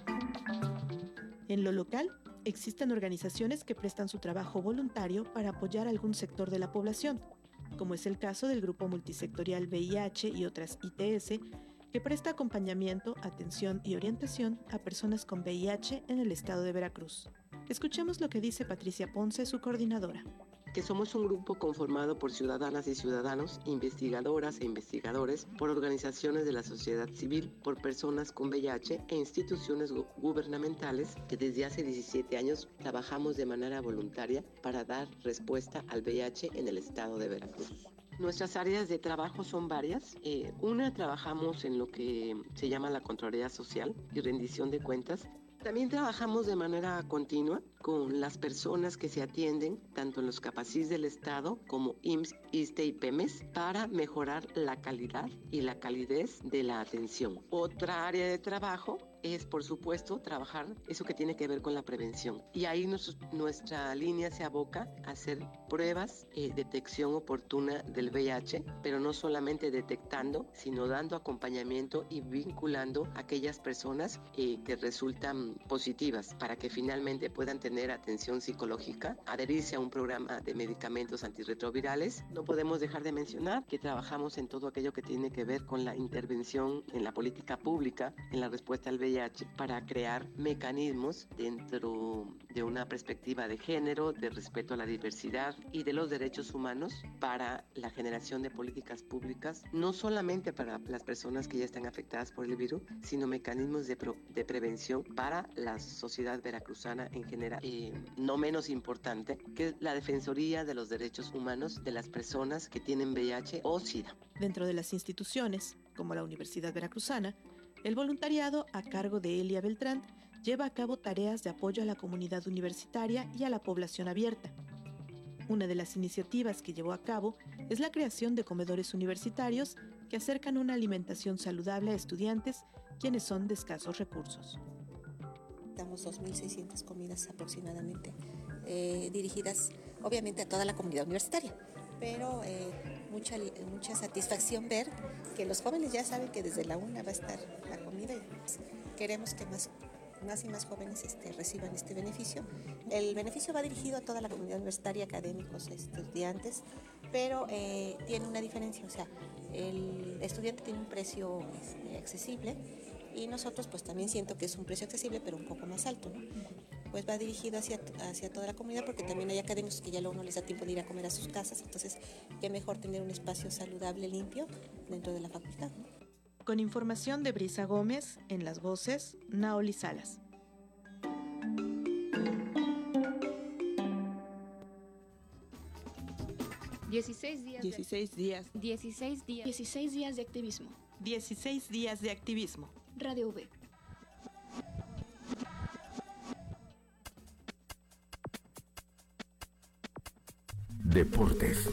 En lo local, existen organizaciones que prestan su trabajo voluntario para apoyar a algún sector de la población, como es el caso del Grupo Multisectorial V I H y otras I T S, que presta acompañamiento, atención y orientación a personas con V I H en el estado de Veracruz. Escuchemos lo que dice Patricia Ponce, su coordinadora. Que somos un grupo conformado por ciudadanas y ciudadanos, investigadoras e investigadores, por organizaciones de la sociedad civil, por personas con V I H e instituciones gu- gubernamentales que desde hace diecisiete años trabajamos de manera voluntaria para dar respuesta al V I H en el estado de Veracruz. Nuestras áreas de trabajo son varias. Eh, una, trabajamos en lo que se llama la Contraloría Social y rendición de cuentas. También trabajamos de manera continua con las personas que se atienden tanto en los CAPACIS del Estado como I M S S, ISSSTE y PEMES para mejorar la calidad y la calidez de la atención. Otra área de trabajo es, por supuesto, trabajar eso que tiene que ver con la prevención. Y ahí nos, nuestra línea se aboca a hacer pruebas, eh, detección oportuna del V I H, pero no solamente detectando, sino dando acompañamiento y vinculando a aquellas personas eh, que resultan positivas para que finalmente puedan tener atención psicológica, adherirse a un programa de medicamentos antirretrovirales. No podemos dejar de mencionar que trabajamos en todo aquello que tiene que ver con la intervención en la política pública, en la respuesta al V I H, para crear mecanismos dentro de una perspectiva de género, de respeto a la diversidad y de los derechos humanos para la generación de políticas públicas, no solamente para las personas que ya están afectadas por el virus, sino mecanismos de, pro, de prevención para la sociedad veracruzana en general. Y no menos importante, que es la defensoría de los derechos humanos de las personas que tienen V I H o SIDA. Dentro de las instituciones, como la Universidad Veracruzana, el voluntariado a cargo de Elia Beltrán lleva a cabo tareas de apoyo a la comunidad universitaria y a la población abierta. Una de las iniciativas que llevó a cabo es la creación de comedores universitarios que acercan una alimentación saludable a estudiantes quienes son de escasos recursos. Damos dos mil seiscientas comidas aproximadamente, eh, dirigidas obviamente a toda la comunidad universitaria, pero eh, mucha, mucha satisfacción ver que los jóvenes ya saben que desde la una va a estar la comida y pues, queremos que más más y más jóvenes este, reciban este beneficio. El beneficio va dirigido a toda la comunidad universitaria, académicos, estudiantes, pero eh, tiene una diferencia, o sea, el estudiante tiene un precio este, accesible y nosotros pues también siento que es un precio accesible, pero un poco más alto, ¿no? Pues va dirigido hacia, hacia toda la comunidad porque también hay académicos que ya luego no les da tiempo de ir a comer a sus casas, entonces qué mejor tener un espacio saludable, limpio dentro de la facultad, ¿no? Con información de Brisa Gómez, en las voces, Naoli Salas. dieciséis días. dieciséis días. dieciséis días. dieciséis días de activismo. dieciséis días de activismo. Radio V. Deportes.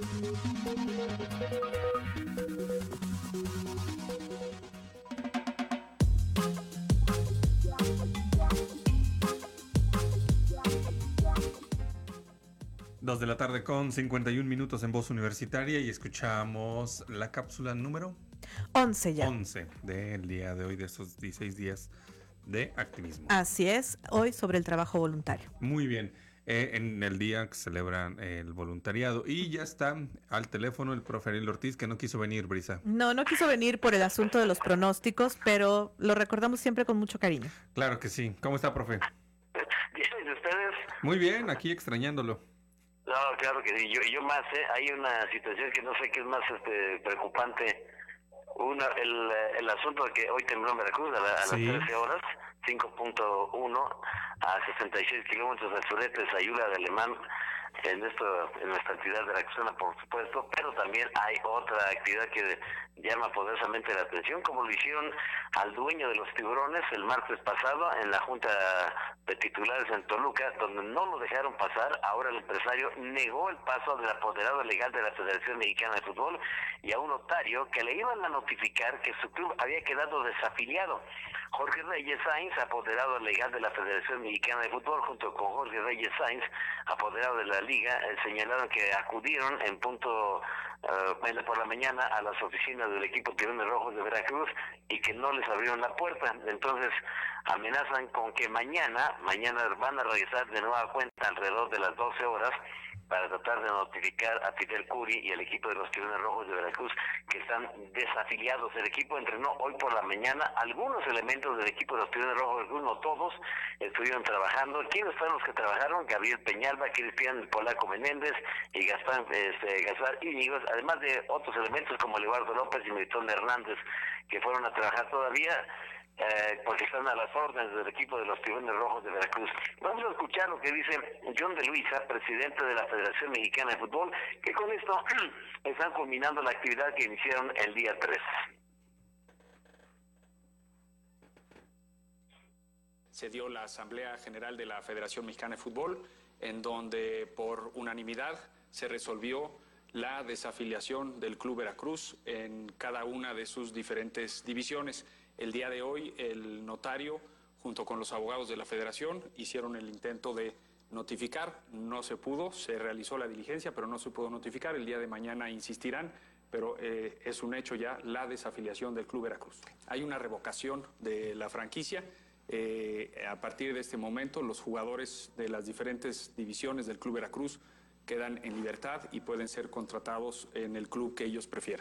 Dos de la tarde con cincuenta y un minutos en Voz Universitaria y escuchamos la cápsula número once ya. once del día de hoy, de estos dieciséis días de activismo. Así es, hoy sobre el trabajo voluntario. Muy bien, eh, en el día que celebran el voluntariado y ya está al teléfono el profe Ariel Ortiz, que no quiso venir, Brisa. No, no quiso venir por el asunto de los pronósticos, pero lo recordamos siempre con mucho cariño. Claro que sí. ¿Cómo está, profe? Bien, ¿y ustedes? Muy bien, aquí extrañándolo. No, claro que sí, yo, yo más, ¿eh? Hay una situación que no sé qué es más este, preocupante. Una, el, el asunto de que hoy tembló en Veracruz a, la, a Sí. las trece horas, cinco punto uno a sesenta y seis kilómetros al sureste de Sayula de Alemán, en esto, en nuestra actividad veracruzana, por supuesto, pero también hay otra actividad que llama poderosamente la atención, como lo hicieron al dueño de los tiburones el martes pasado en la Junta de Titulares en Toluca, donde no lo dejaron pasar. Ahora el empresario negó el paso del apoderado legal de la Federación Mexicana de Fútbol y a un notario que le iban a notificar que su club había quedado desafiliado. Jorge Reyes Sainz, apoderado legal de la Federación Mexicana de Fútbol, junto con Jorge Reyes Sainz, apoderado de la Liga, eh, señalaron que acudieron en punto uh, por la mañana a las oficinas del equipo Tiburones Rojos de Veracruz y que no les abrieron la puerta. Entonces amenazan con que mañana, mañana van a regresar de nueva cuenta alrededor de las doce horas para tratar de notificar a Fidel Curi y al equipo de los Tiburones Rojos de Veracruz que están desafiliados. El equipo entrenó hoy por la mañana. Algunos elementos del equipo de los Tiburones Rojos de Veracruz, no todos, estuvieron trabajando. ¿Quiénes fueron los que trabajaron? Gabriel Peñalba, Cristian Polaco Menéndez y Gaspar, este, Gaspar Íñiguez, además de otros elementos como Eduardo López y Milton Hernández, que fueron a trabajar todavía. Eh, porque están a las órdenes del equipo de los Tiburones Rojos de Veracruz. Vamos a escuchar lo que dice John de Luisa, presidente de la Federación Mexicana de Fútbol, que con esto están culminando la actividad que iniciaron el día tres. Se dio la Asamblea General de la Federación Mexicana de Fútbol, en donde por unanimidad se resolvió la desafiliación del Club Veracruz en cada una de sus diferentes divisiones. El día de hoy el notario, junto con los abogados de la Federación, hicieron el intento de notificar. No se pudo, se realizó la diligencia, pero no se pudo notificar. El día de mañana insistirán, pero eh, es un hecho ya la desafiliación del Club Veracruz. Hay una revocación de la franquicia. Eh, a partir de este momento, los jugadores de las diferentes divisiones del Club Veracruz quedan en libertad y pueden ser contratados en el club que ellos prefieran.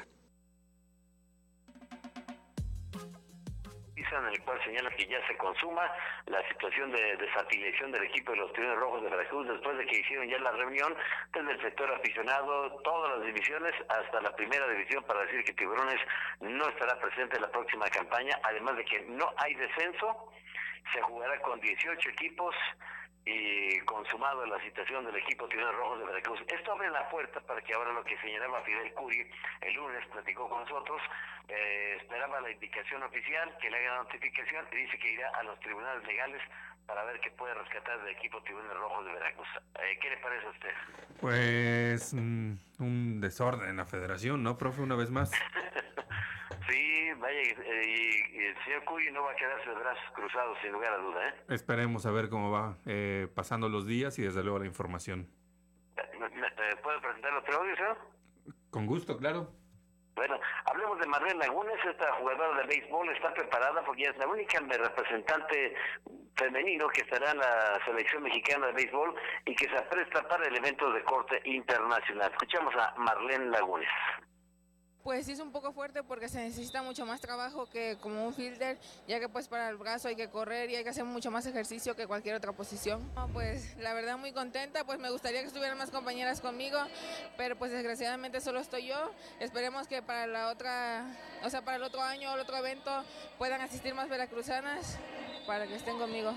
En el cual señala que ya se consuma la situación de desafiliación del equipo de los Tiburones Rojos de Veracruz después de que hicieron ya la reunión desde el sector aficionado, todas las divisiones hasta la primera división, para decir que Tiburones no estará presente en la próxima campaña, además de que no hay descenso, se jugará con dieciocho equipos y consumado la situación del equipo Tiburones Rojos de Veracruz. Esto abre la puerta para que ahora, lo que señalaba Fidel Curi el lunes, platicó con nosotros, eh, esperaba la indicación oficial, que le haga la notificación, y dice que irá a los tribunales legales para ver qué puede rescatar del equipo Tiburones Rojos de Veracruz. Eh, ¿Qué le parece a usted? Pues mm, un desorden en la federación, ¿no, profe? Una vez más. Sí, vaya, eh, y, y el señor Cuyo no va a quedarse de brazos cruzados, sin lugar a duda, ¿eh? Esperemos a ver cómo va eh, pasando los días y desde luego la información. ¿Me, me, me ¿Puedo presentar los audios, señor? Con gusto, claro. Bueno, hablemos de Marlene Lagunes. Esta jugadora de béisbol está preparada porque es la única representante femenino que estará en la selección mexicana de béisbol y que se presta para el evento de corte internacional. Escuchamos a Marlene Lagunes. Pues sí es un poco fuerte porque se necesita mucho más trabajo que como un fielder, ya que pues para el brazo hay que correr y hay que hacer mucho más ejercicio que cualquier otra posición. No, pues la verdad muy contenta, pues me gustaría que estuvieran más compañeras conmigo, pero pues desgraciadamente solo estoy yo. Esperemos que para la otra, o sea, para el otro año o el otro evento puedan asistir más veracruzanas para que estén conmigo.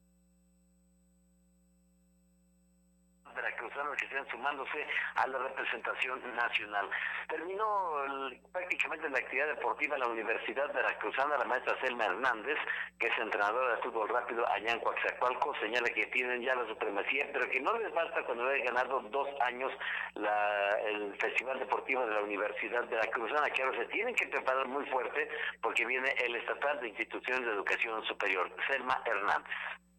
Veracruzanos que estén sumándose a la representación nacional. Terminó el, prácticamente la actividad deportiva en la Universidad Veracruzana. La maestra Selma Hernández, que es entrenadora de fútbol rápido allá en Coaxacualco, señala que tienen ya la supremacía, pero que no les basta cuando hayan ganado dos años la, el Festival Deportivo de la Universidad Veracruzana, que ahora se tienen que preparar muy fuerte porque viene el Estatal de Instituciones de Educación Superior. Selma Hernández.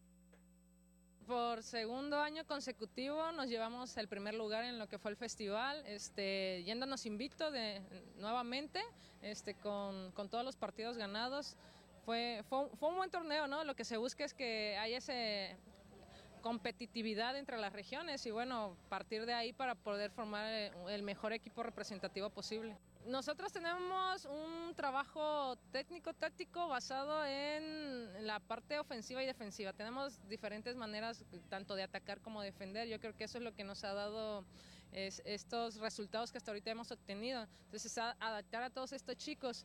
Por segundo año consecutivo nos llevamos el primer lugar en lo que fue el festival, este, yéndonos invicto de, nuevamente, este, con, con todos los partidos ganados. Fue, fue, fue un buen torneo, ¿no? Lo que se busca es que haya esa competitividad entre las regiones y bueno, partir de ahí para poder formar el mejor equipo representativo posible. Nosotros tenemos un trabajo técnico-táctico basado en la parte ofensiva y defensiva. Tenemos diferentes maneras tanto de atacar como de defender. Yo creo que eso es lo que nos ha dado es, estos resultados que hasta ahorita hemos obtenido. Entonces, a, adaptar a todos estos chicos.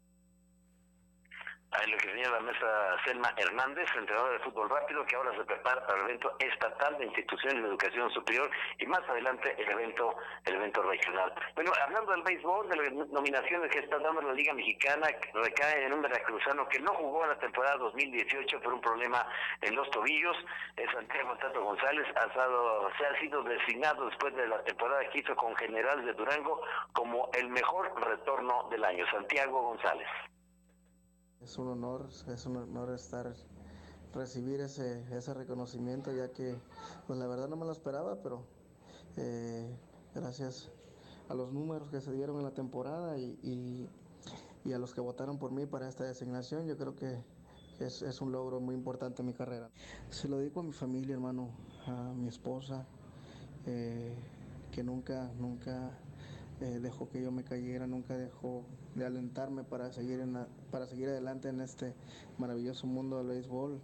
Ahí lo que señala la mesa Selma Hernández, entrenadora de fútbol rápido, que ahora se prepara para el evento estatal de instituciones de educación superior y más adelante el evento el evento regional. Bueno, hablando del béisbol, de las nominaciones que está dando la Liga Mexicana, recae en un veracruzano que no jugó en la temporada dos mil dieciocho por un problema en los tobillos. Es Santiago Tato González, ha estado, se ha sido designado después de la temporada que hizo con General de Durango como el mejor retorno del año. Santiago González. Es un honor, es un honor estar, recibir ese, ese reconocimiento, ya que pues la verdad no me lo esperaba, pero eh, gracias a los números que se dieron en la temporada y, y, y a los que votaron por mí para esta designación, yo creo que es, es un logro muy importante en mi carrera. Se lo dedico a mi familia, hermano, a mi esposa, eh, que nunca, nunca... Eh, dejó que yo me cayera, nunca dejó de alentarme para seguir en la, para seguir adelante en este maravilloso mundo del béisbol.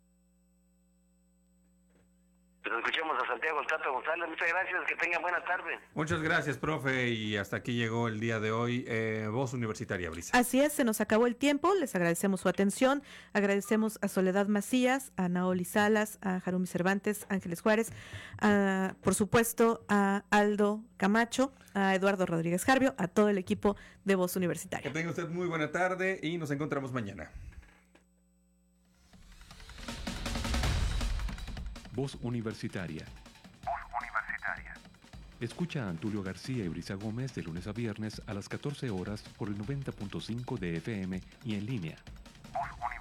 Pero escuchamos a Santiago el Tato González. Muchas gracias, que tengan buena tarde. Muchas gracias, profe, y hasta aquí llegó el día de hoy eh, Voz Universitaria, Brisa. Así es, se nos acabó el tiempo, les agradecemos su atención, agradecemos a Soledad Macías, a Naoli Salas, a Jarumi Cervantes, Ángeles Juárez, a, por supuesto a Aldo Camacho, a Eduardo Rodríguez Jarbio, a todo el equipo de Voz Universitaria. Que tenga usted muy buena tarde y nos encontramos mañana. Voz Universitaria. Voz Universitaria. Escucha a Antulio García y Brisa Gómez de lunes a viernes a las catorce horas por el noventa punto cinco de F M y en línea. Voz Universitaria.